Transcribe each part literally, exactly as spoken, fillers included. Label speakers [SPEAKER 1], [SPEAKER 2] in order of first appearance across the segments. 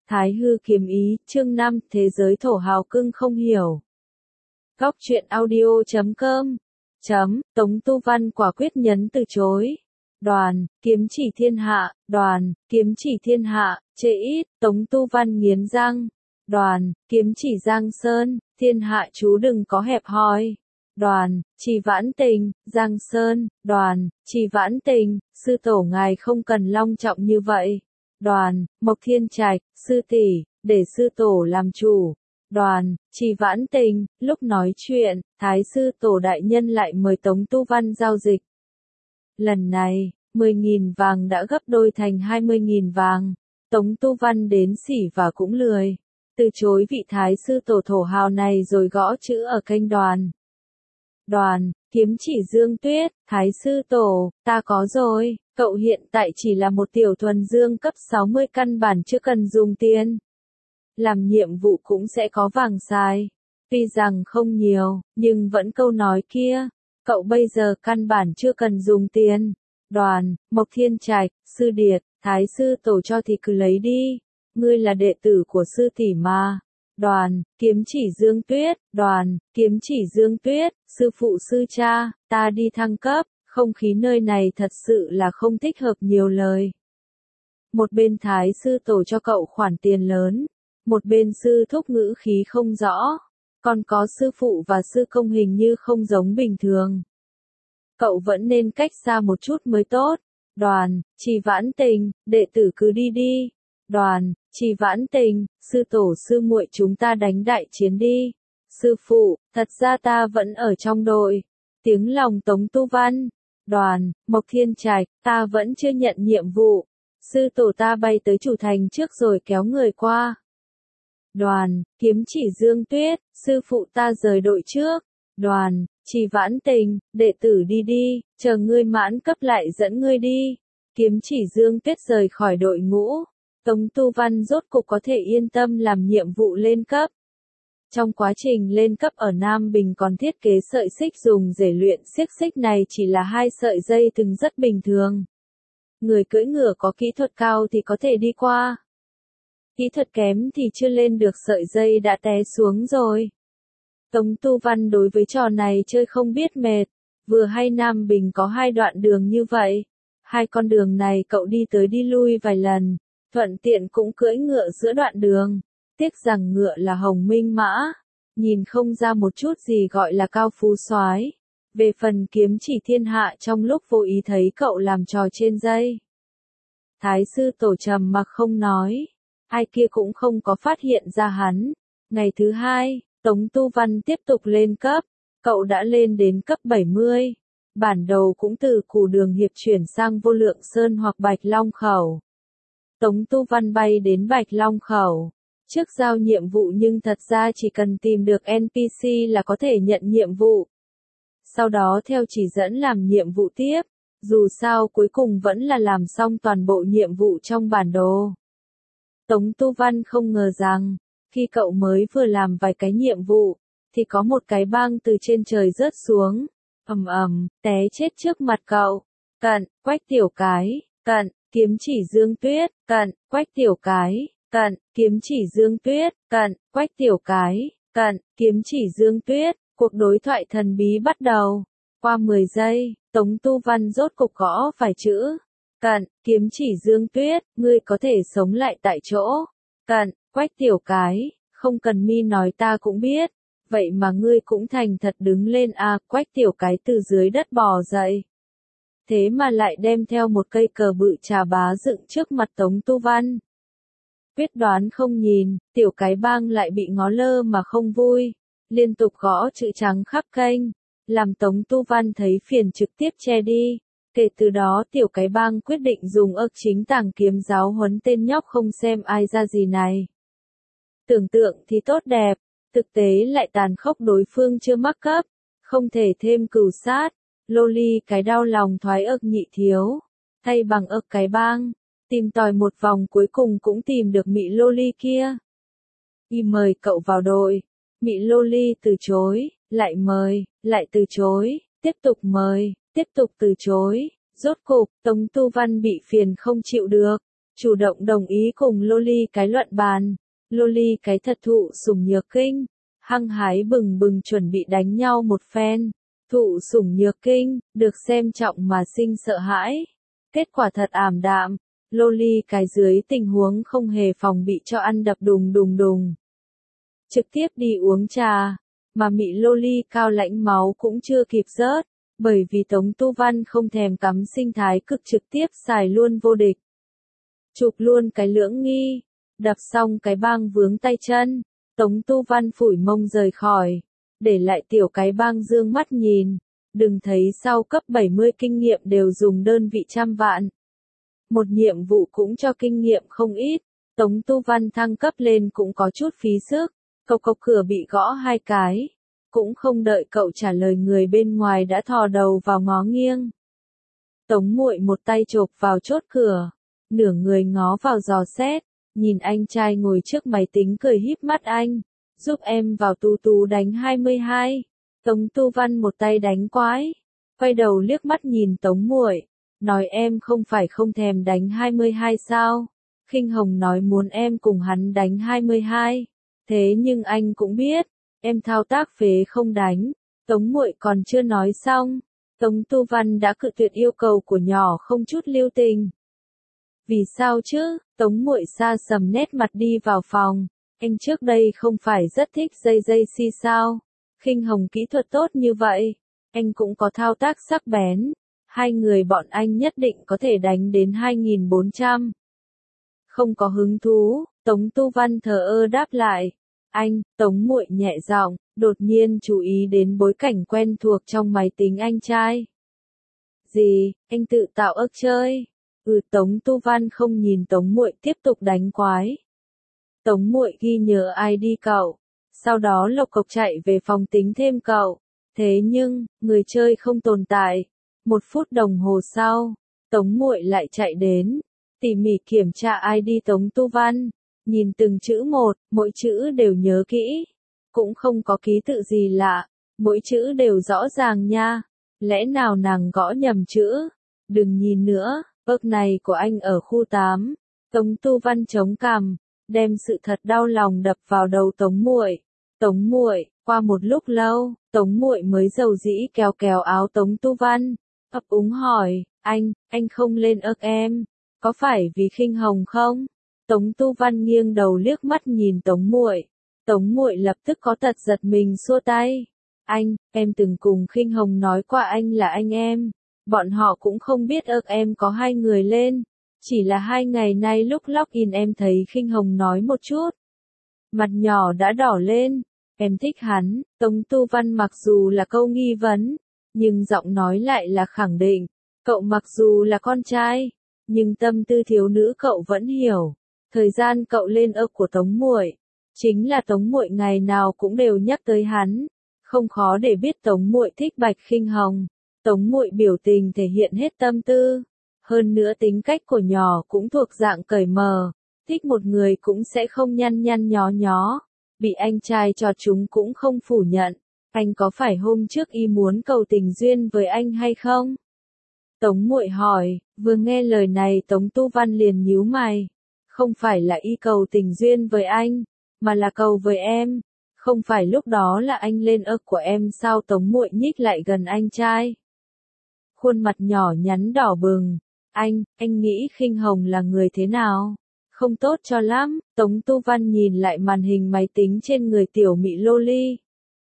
[SPEAKER 1] Thái hư kiếm ý, chương năm, thế giới thổ hào cưng không hiểu. Góc truyện audio chấm com chấm, Tống Tu Văn quả quyết nhấn từ chối. Đoàn, kiếm chỉ thiên hạ, đoàn, kiếm chỉ thiên hạ, chê ít, Tống Tu Văn nghiến răng. Đoàn, kiếm chỉ Giang Sơn, thiên hạ chú đừng có hẹp hòi. Đoàn, Trì Vãn Tình, Giang Sơn, đoàn, Trì Vãn Tình, sư tổ ngài không cần long trọng như vậy. Đoàn, Mộc Thiên Trạch, sư tỷ, để sư tổ làm chủ. Đoàn, Trì Vãn Tình, lúc nói chuyện, Thái sư tổ đại nhân lại mời Tống Tu Văn giao dịch. Lần này, mười nghìn vàng đã gấp đôi thành hai mươi nghìn vàng. Tống Tu Văn đến xỉ và cũng lười. Từ chối vị Thái sư tổ thổ hào này rồi gõ chữ ở kênh đoàn. Đoàn, kiếm chỉ Dương Tuyết, Thái sư tổ, ta có rồi, cậu hiện tại chỉ là một tiểu thuần dương cấp sáu mươi căn bản chưa cần dùng tiền. Làm nhiệm vụ cũng sẽ có vàng xài. Tuy rằng không nhiều, nhưng vẫn câu nói kia, cậu bây giờ căn bản chưa cần dùng tiền. Đoàn, Mộc Thiên Trạch, sư điệt, Thái sư tổ cho thì cứ lấy đi, ngươi là đệ tử của sư tỷ mà. Đoàn, kiếm chỉ Dương Tuyết, đoàn, kiếm chỉ Dương Tuyết, sư phụ sư cha, ta đi thăng cấp, không khí nơi này thật sự là không thích hợp nhiều lời. Một bên Thái sư tổ cho cậu khoản tiền lớn, một bên sư thúc ngữ khí không rõ, còn có sư phụ và sư công hình như không giống bình thường. Cậu vẫn nên cách xa một chút mới tốt. Đoàn, Trì Vãn Tình, đệ tử cứ đi đi. Đoàn, Trì Vãn Tình, sư tổ sư muội chúng ta đánh đại chiến đi. Sư phụ, thật ra ta vẫn ở trong đội. Tiếng lòng Tống Tu Văn. Đoàn, Mộc Thiên Trạch, ta vẫn chưa nhận nhiệm vụ. Sư tổ ta bay tới chủ thành trước rồi kéo người qua. Đoàn, kiếm chỉ Dương Tuyết, sư phụ ta rời đội trước. Đoàn, Trì Vãn Tình, đệ tử đi đi, chờ ngươi mãn cấp lại dẫn ngươi đi. Kiếm chỉ Dương Tuyết rời khỏi đội ngũ. Tống Tu Văn rốt cục có thể yên tâm làm nhiệm vụ lên cấp. Trong quá trình lên cấp ở Nam Bình còn thiết kế sợi xích dùng để luyện xiếc xích này chỉ là hai sợi dây thừng rất bình thường. Người cưỡi ngựa có kỹ thuật cao thì có thể đi qua. Kỹ thuật kém thì chưa lên được sợi dây đã té xuống rồi. Tống Tu Văn đối với trò này chơi không biết mệt. Vừa hay Nam Bình có hai đoạn đường như vậy. Hai con đường này cậu đi tới đi lui vài lần. Thuận tiện cũng cưỡi ngựa giữa đoạn đường. Tiếc rằng ngựa là Hồng Minh Mã. Nhìn không ra một chút gì gọi là cao phú soái. Về phần kiếm chỉ thiên hạ trong lúc vô ý thấy cậu làm trò trên dây. Thái sư tổ trầm mặc không nói. Ai kia cũng không có phát hiện ra hắn. Ngày thứ hai, Tống Tu Văn tiếp tục lên cấp. Cậu đã lên đến cấp bảy mươi. Bản đầu cũng từ Cù Đường Hiệp chuyển sang Vô Lượng Sơn hoặc Bạch Long Khẩu. Tống Tu Văn bay đến Bạch Long Khẩu. Trước giao nhiệm vụ nhưng thật ra chỉ cần tìm được en pê xê là có thể nhận nhiệm vụ. Sau đó theo chỉ dẫn làm nhiệm vụ tiếp. Dù sao cuối cùng vẫn là làm xong toàn bộ nhiệm vụ trong bản đồ. Tống Tu Văn không ngờ rằng, khi cậu mới vừa làm vài cái nhiệm vụ, thì có một cái bang từ trên trời rớt xuống. Ầm ầm, té chết trước mặt cậu. Cận, Quách Tiểu Cái, cận, kiếm chỉ Dương Tuyết, cận, Quách Tiểu Cái, cận, kiếm chỉ Dương Tuyết, cận, Quách Tiểu Cái, cận, kiếm chỉ Dương Tuyết. Cuộc đối thoại thần bí bắt đầu. Qua mười giây, Tống Tu Văn rốt cục gõ vài chữ. Cận, kiếm chỉ Dương Tuyết, ngươi có thể sống lại tại chỗ. Cận, Quách Tiểu Cái, không cần mi nói ta cũng biết. Vậy mà ngươi cũng thành thật đứng lên à, Quách Tiểu Cái từ dưới đất bò dậy. Thế mà lại đem theo một cây cờ bự trà bá dựng trước mặt Tống Tu Văn. Quyết đoán không nhìn, Tiểu Cái bang lại bị ngó lơ mà không vui. Liên tục gõ chữ trắng khắp kênh. Làm Tống Tu Văn thấy phiền trực tiếp che đi. Kể từ đó Tiểu Cái bang quyết định dùng ức chính tàng kiếm giáo huấn tên nhóc không xem ai ra gì này. Tưởng tượng thì tốt đẹp, thực tế lại tàn khốc, đối phương chưa mắc cấp, không thể thêm cừu sát. Loli cái đau lòng thoái ức nhị thiếu, thay bằng ức cái bang, tìm tòi một vòng cuối cùng cũng tìm được mị Loli kia. Y mời cậu vào đội, mị Loli từ chối, lại mời, lại từ chối, tiếp tục mời, tiếp tục từ chối. Rốt cục, Tống Tu Văn bị phiền không chịu được, chủ động đồng ý cùng Loli cái luận bàn. Loli cái thật thụ sủng nhược kinh, hăng hái bừng bừng chuẩn bị đánh nhau một phen. Thụ sủng nhược kinh, được xem trọng mà sinh sợ hãi. Kết quả thật ảm đạm, Loli cái dưới tình huống không hề phòng bị cho ăn đập đùng đùng đùng. Trực tiếp đi uống trà, mà mị Loli cao lãnh máu cũng chưa kịp rớt, bởi vì Tống Tu Văn không thèm cắm sinh thái cực trực tiếp xài luôn vô địch. Chụp luôn cái lưỡng nghi, đập xong cái bang vướng tay chân, Tống Tu Văn phủi mông rời khỏi, để lại tiểu cái bang dương mắt nhìn, đừng thấy sau cấp bảy mươi kinh nghiệm đều dùng đơn vị trăm vạn. Một nhiệm vụ cũng cho kinh nghiệm không ít, Tống Tu Văn thăng cấp lên cũng có chút phí sức, cộc cộc cửa bị gõ hai cái, cũng không đợi cậu trả lời người bên ngoài đã thò đầu vào ngó nghiêng. Tống Muội một tay chộp vào chốt cửa, nửa người ngó vào dò xét, nhìn anh trai ngồi trước máy tính cười híp mắt anh, giúp em vào tú tú đánh hai mươi hai. Tống Tu Văn một tay đánh quái, quay đầu liếc mắt nhìn Tống Muội, nói em không phải không thèm đánh hai mươi hai sao? Khinh Hồng nói muốn em cùng hắn đánh hai mươi hai, thế nhưng anh cũng biết, em thao tác phế không đánh. Tống Muội còn chưa nói xong, Tống Tu Văn đã cự tuyệt yêu cầu của nhỏ không chút lưu tình. Vì sao chứ? Tống Muội xa sầm nét mặt đi vào phòng, anh trước đây không phải rất thích dây dây si sao? Khinh Hồng kỹ thuật tốt như vậy, anh cũng có thao tác sắc bén, hai người bọn anh nhất định có thể đánh đến hai nghìn bốn trăm. Không có hứng thú, Tống Tu Văn thờ ơ đáp lại. Anh, Tống Muội nhẹ giọng, đột nhiên chú ý đến bối cảnh quen thuộc trong máy tính anh trai. Gì, anh tự tạo ức chơi? Ừ, Tống Tu Văn không nhìn Tống Muội tiếp tục đánh quái. Tống Muội ghi nhớ i đê cậu, sau đó lộc cộc chạy về phòng tính thêm cậu. Thế nhưng, người chơi không tồn tại. Một phút đồng hồ sau, Tống Muội lại chạy đến, tỉ mỉ kiểm tra i đê Tống Tu Văn, nhìn từng chữ một, mỗi chữ đều nhớ kỹ, cũng không có ký tự gì lạ, mỗi chữ đều rõ ràng nha. Lẽ nào nàng gõ nhầm chữ? Đừng nhìn nữa, ức này của anh ở khu tám. Tống Tu Văn chống cằm, đem sự thật đau lòng đập vào đầu Tống Muội. Tống Muội, qua một lúc lâu, Tống Muội mới dầu dĩ kéo kéo áo Tống Tu Văn, ấp úng hỏi, anh, anh không lên ức em, có phải vì Khinh Hồng không? Tống Tu Văn nghiêng đầu liếc mắt nhìn Tống Muội, Tống Muội lập tức có tật giật mình xua tay. Anh, em từng cùng Khinh Hồng nói qua anh là anh em, bọn họ cũng không biết ức em có hai người lên, chỉ là hai ngày nay lúc login em thấy Khinh Hồng nói một chút. Mặt nhỏ đã đỏ lên, em thích hắn. Tống Tu Văn mặc dù là câu nghi vấn, nhưng giọng nói lại là khẳng định, cậu mặc dù là con trai, nhưng tâm tư thiếu nữ cậu vẫn hiểu. Thời gian cậu lên ức của Tống Muội, chính là Tống Muội ngày nào cũng đều nhắc tới hắn, không khó để biết Tống Muội thích Bạch Khinh Hồng. Tống Muội biểu tình thể hiện hết tâm tư, hơn nữa tính cách của nhỏ cũng thuộc dạng cởi mở, thích một người cũng sẽ không nhăn nhăn nhó nhó, bị anh trai cho chúng cũng không phủ nhận. Anh có phải hôm trước y muốn cầu tình duyên với anh hay không? Tống Muội hỏi, vừa nghe lời này Tống Tu Văn liền nhíu mày. Không phải là y cầu tình duyên với anh, mà là cầu với em. Không phải lúc đó là anh lên ức của em sao? Tống Muội nhích lại gần anh trai. Khuôn mặt nhỏ nhắn đỏ bừng. Anh, anh nghĩ Khinh Hồng là người thế nào? Không tốt cho lắm. Tống Tu Văn nhìn lại màn hình máy tính trên người tiểu mị Loli.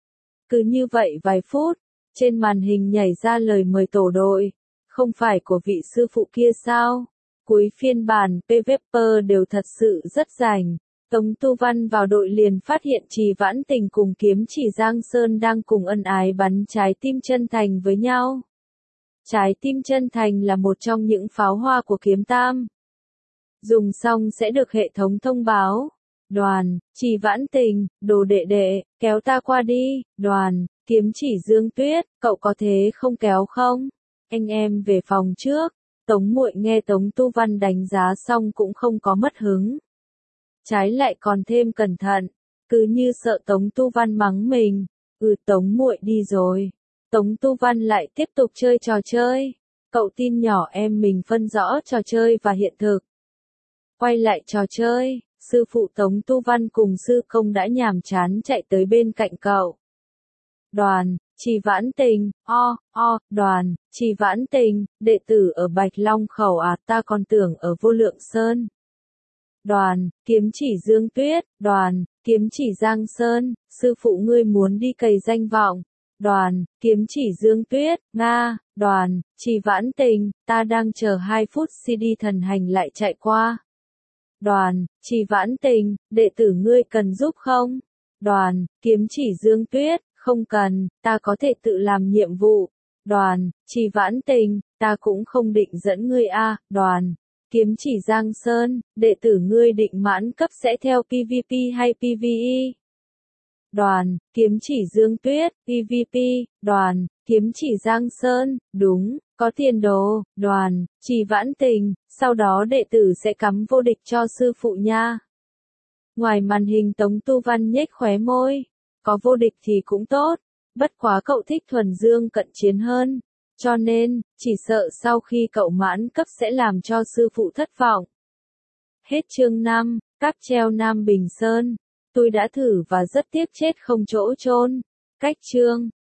[SPEAKER 1] Cứ như vậy vài phút, trên màn hình nhảy ra lời mời tổ đội. Không phải của vị sư phụ kia sao? Cuối phiên bản pê vê pê đều thật sự rất rành. Tống Tu Văn vào đội liền phát hiện Trì Vãn Tình cùng Kiếm Chỉ Giang Sơn đang cùng ân ái bắn trái tim chân thành với nhau. Trái tim chân thành là một trong những pháo hoa của Kiếm Tam. Dùng xong sẽ được hệ thống thông báo. Đoàn, Trì Vãn Tình, đồ đệ đệ, kéo ta qua đi. Đoàn, Kiếm Chỉ Dương Tuyết, cậu có thế không kéo không? Anh em về phòng trước. Tống Muội nghe Tống Tu Văn đánh giá xong cũng không có mất hứng. Trái lại còn thêm cẩn thận, cứ như sợ Tống Tu Văn mắng mình. Ừ, Tống Muội đi rồi. Tống Tu Văn lại tiếp tục chơi trò chơi. Cậu tin nhỏ em mình phân rõ trò chơi và hiện thực. Quay lại trò chơi, sư phụ Tống Tu Văn cùng sư công đã nhàm chán chạy tới bên cạnh cậu. Đoàn, Trì Vãn Tình, o, o, đoàn, Trì Vãn Tình, đệ tử ở Bạch Long Khẩu à, ta còn tưởng ở Vô Lượng Sơn. Đoàn, Kiếm Chỉ Dương Tuyết, đoàn, Kiếm Chỉ Giang Sơn, sư phụ ngươi muốn đi cày danh vọng. Đoàn, Kiếm Chỉ Dương Tuyết, Nga, đoàn, Trì Vãn Tình, ta đang chờ hai phút xê đê thần hành lại chạy qua. Đoàn, Trì Vãn Tình, đệ tử ngươi cần giúp không? Đoàn, Kiếm Chỉ Dương Tuyết, không cần, ta có thể tự làm nhiệm vụ. Đoàn, Trì Vãn Tình, ta cũng không định dẫn ngươi a. Đoàn, Kiếm Chỉ Giang Sơn, đệ tử ngươi định mãn cấp sẽ theo pê vê pê hay pê vê e? Đoàn, Kiếm Chỉ Dương Tuyết, pê vê pê, đoàn, Kiếm Chỉ Giang Sơn, đúng, có tiền đồ. Đoàn, Trì Vãn Tình, sau đó đệ tử sẽ cắm vô địch cho sư phụ nha. Ngoài màn hình Tống Tu Văn nhếch khóe môi, có vô địch thì cũng tốt, bất quá cậu thích thuần dương cận chiến hơn, cho nên, chỉ sợ sau khi cậu mãn cấp sẽ làm cho sư phụ thất vọng. Hết chương năm, cáp treo Nam Bình Sơn. Tôi đã thử và rất tiếc chết không chỗ chôn. Cách chương